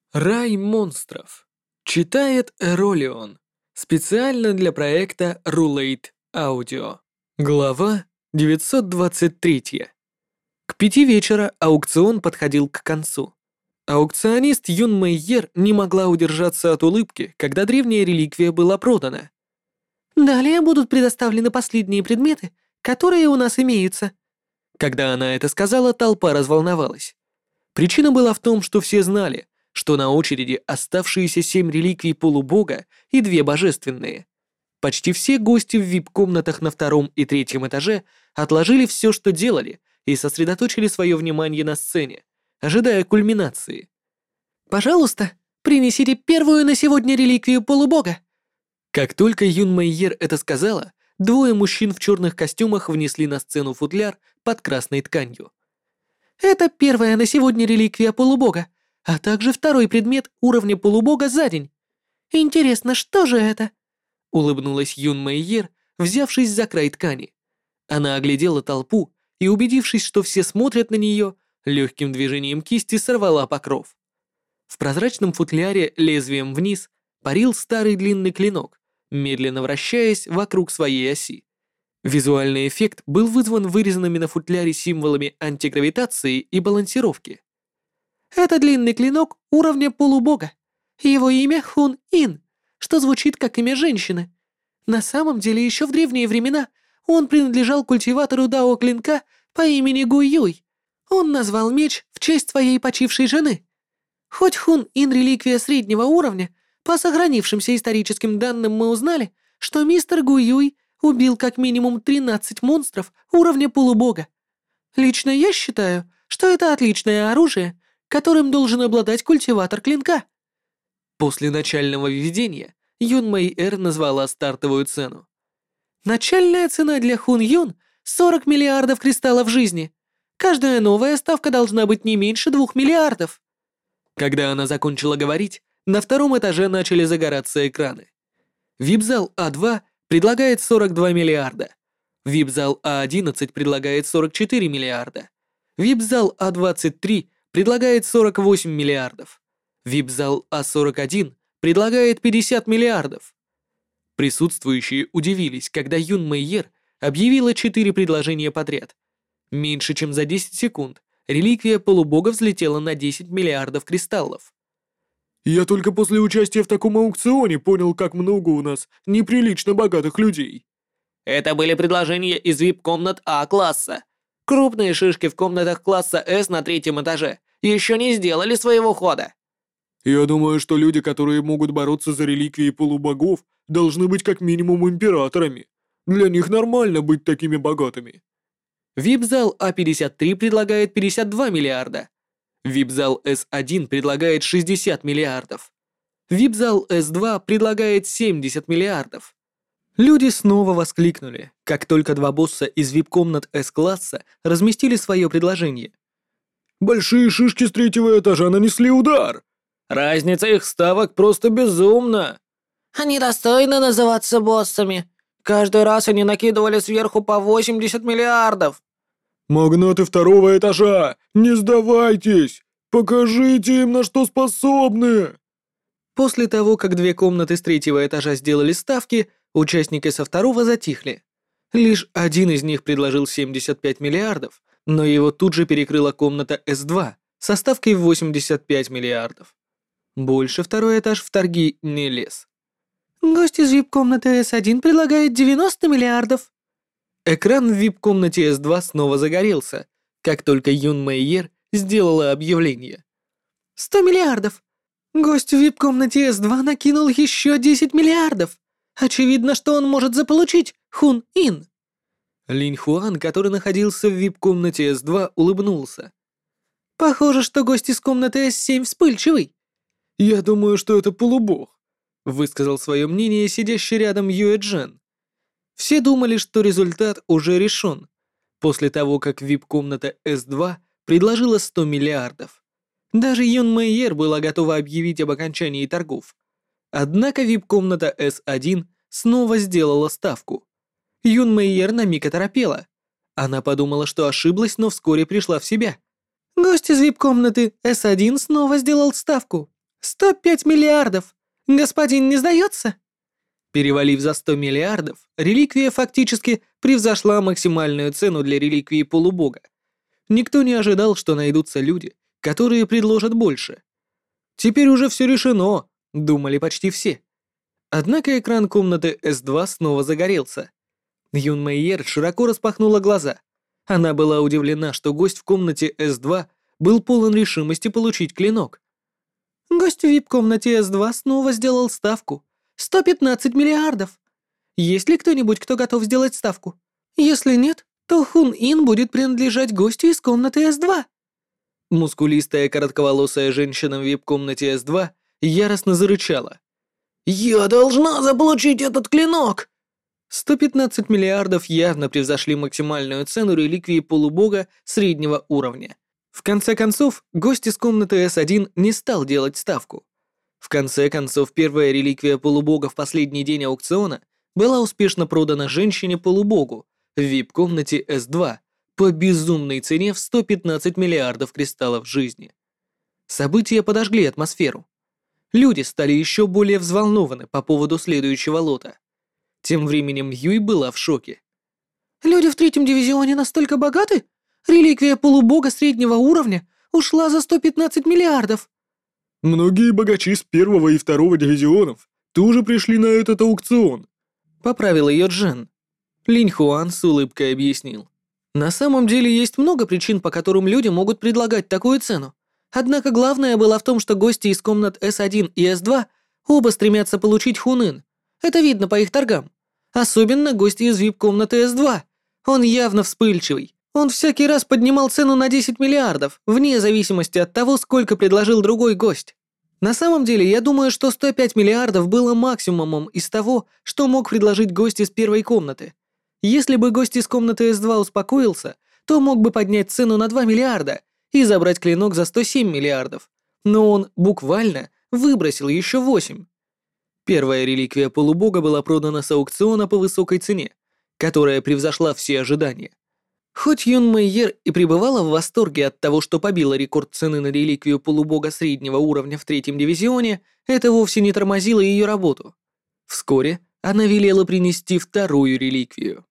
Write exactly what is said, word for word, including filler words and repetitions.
Рай монстров. Читает Эролион. Специально для проекта Rulate Audio. Глава девятьсот двадцать три. К пяти вечера аукцион подходил к концу. Аукционист Юн Мэйер не могла удержаться от улыбки, когда древняя реликвия была продана. Далее будут предоставлены последние предметы, которые у нас имеются. Когда она это сказала, толпа разволновалась. Причина была в том, что все знали, что на очереди оставшиеся семь реликвий полубога и две божественные. Почти все гости в ви ай пи-комнатах на втором и третьем этаже отложили все, что делали, и сосредоточили свое внимание на сцене, ожидая кульминации. Пожалуйста, принесите первую на сегодня реликвию полубога. Как только Юн Мэйер это сказала, двое мужчин в черных костюмах внесли на сцену футляр под красной тканью. Это первая на сегодня реликвия полубога, а также второй предмет уровня полубога за день. Интересно, что же это? Улыбнулась Юн Мэйер, взявшись за край ткани. Она оглядела толпу и, убедившись, что все смотрят на нее, легким движением кисти сорвала покров. В прозрачном футляре лезвием вниз парил старый длинный клинок, медленно вращаясь вокруг своей оси. Визуальный эффект был вызван вырезанными на футляре символами антигравитации и балансировки. Это длинный клинок уровня полубога. Его имя Хун Ин, что звучит как имя женщины. На самом деле, еще в древние времена он принадлежал культиватору дао клинка по имени Гу Юй. Он назвал меч в честь своей почившей жены. Хоть Хун Ин реликвия среднего уровня, по сохранившимся историческим данным мы узнали, что мистер Гу Юй убил как минимум тринадцать монстров уровня полубога. Лично я считаю, что это отличное оружие, которым должен обладать культиватор клинка. После начального введения Юн Мэйер назвала стартовую цену. Начальная цена для Хун Юн — сорок миллиардов кристаллов жизни. Каждая новая ставка должна быть не меньше двух миллиардов. Когда она закончила говорить, на втором этаже начали загораться экраны. ви ай пи-зал а два предлагает сорок два миллиарда. ви ай пи-зал а одиннадцать предлагает сорок четыре миллиарда. ви ай пи-зал а двадцать три предлагает сорок восемь миллиардов. ви ай пи-зал а сорок один предлагает пятьдесят миллиардов. Присутствующие удивились, когда Юн Мэйер объявила четыре предложения подряд. Меньше чем за десять секунд реликвия полубога взлетела на десять миллиардов кристаллов. Я только после участия в таком аукционе понял, как много у нас неприлично богатых людей. Это были предложения из ви ай пи-комнат А-класса. Крупные шишки в комнатах класса С на третьем этаже еще не сделали своего хода. Я думаю, что люди, которые могут бороться за реликвии полубогов, должны быть как минимум императорами. Для них нормально быть такими богатыми. ви ай пи-зал а пятьдесят три предлагает пятьдесят два миллиарда. ви ай пи-зал эс один предлагает шестьдесят миллиардов. ви ай пи-зал эс два предлагает семьдесят миллиардов. Люди снова воскликнули, как только два босса из ви ай пи-комнат С-класса разместили свое предложение. Большие шишки с третьего этажа нанесли удар. Разница их ставок просто безумна. Они достойны называться боссами. Каждый раз они накидывали сверху по восемьдесят миллиардов. Магнаты второго этажа, не сдавайтесь! Покажите им, на что способны! После того, как две комнаты с третьего этажа сделали ставки, участники со второго затихли. Лишь один из них предложил семьдесят пять миллиардов, но его тут же перекрыла комната эс два со ставкой в восемьдесят пять миллиардов. Больше второй этаж в торги не лез. Гость из ви ай пи-комнаты эс один предлагает девяносто миллиардов. Экран в ви ай пи-комнате эс два снова загорелся, как только Юн Мэйер сделала объявление. сто миллиардов. Гость в ви ай пи-комнате эс два накинул еще десять миллиардов. Очевидно, что он может заполучить Хун Ин. Линь Хуан, который находился в ви ай пи-комнате эс два, улыбнулся. Похоже, что гость из комнаты эс семь вспыльчивый. «Я думаю, что это полубог», — высказал свое мнение сидящий рядом Юэ Джен. Все думали, что результат уже решен, после того, как ви ай пи-комната эс два предложила сто миллиардов. Даже Юн Мэйер была готова объявить об окончании торгов. Однако ви ай пи-комната эс один снова сделала ставку. Юн Мэйер на миг оторопела. Она подумала, что ошиблась, но вскоре пришла в себя. Гость из ви ай пи-комнаты эс один снова сделал ставку. сто пять миллиардов! Господин не сдается?» Перевалив за сто миллиардов, реликвия фактически превзошла максимальную цену для реликвии полубога. Никто не ожидал, что найдутся люди, которые предложат больше. Теперь уже все решено, думали почти все. Однако экран комнаты эс два снова загорелся. Юн Мэйер широко распахнула глаза. Она была удивлена, что гость в комнате эс два был полон решимости получить клинок. Гость в ви ай пи-комнате эс два снова сделал ставку. сто пятнадцать миллиардов. Есть ли кто-нибудь, кто готов сделать ставку? Если нет, то Хун Ин будет принадлежать гостю из комнаты эс два. Мускулистая коротковолосая женщина в ви ай пи-комнате эс два яростно зарычала. «Я должна заполучить этот клинок!» сто пятнадцать миллиардов явно превзошли максимальную цену реликвии полубога среднего уровня. В конце концов, гость из комнаты эс один не стал делать ставку. В конце концов, первая реликвия полубога в последний день аукциона была успешно продана женщине-полубогу в ви ай пи-комнате эс два по безумной цене в сто пятнадцать миллиардов кристаллов жизни. События подожгли атмосферу. Люди стали еще более взволнованы по поводу следующего лота. Тем временем Юй была в шоке. «Люди в третьем дивизионе настолько богаты? Реликвия полубога среднего уровня ушла за сто пятнадцать миллиардов!» Многие богачи с первого и второго дивизионов тоже пришли на этот аукцион. Поправил ее Джен. Линь Хуан с улыбкой объяснил. На самом деле есть много причин, по которым люди могут предлагать такую цену. Однако главное было в том, что гости из комнат эс один и эс два оба стремятся получить Хунын. Это видно по их торгам. Особенно гости из ви ай пи-комнаты эс два. Он явно вспыльчивый. Он всякий раз поднимал цену на десять миллиардов, вне зависимости от того, сколько предложил другой гость. На самом деле, я думаю, что сто пять миллиардов было максимумом из того, что мог предложить гость из первой комнаты. Если бы гость из комнаты эс два успокоился, то мог бы поднять цену на два миллиарда и забрать клинок за сто семь миллиардов. Но он буквально выбросил еще восемь. Первая реликвия полубога была продана с аукциона по высокой цене, которая превзошла все ожидания. Хоть Юн Мэйер и пребывала в восторге от того, что побила рекорд цены на реликвию полубога среднего уровня в третьем дивизионе, это вовсе не тормозило ее работу. Вскоре она велела принести вторую реликвию.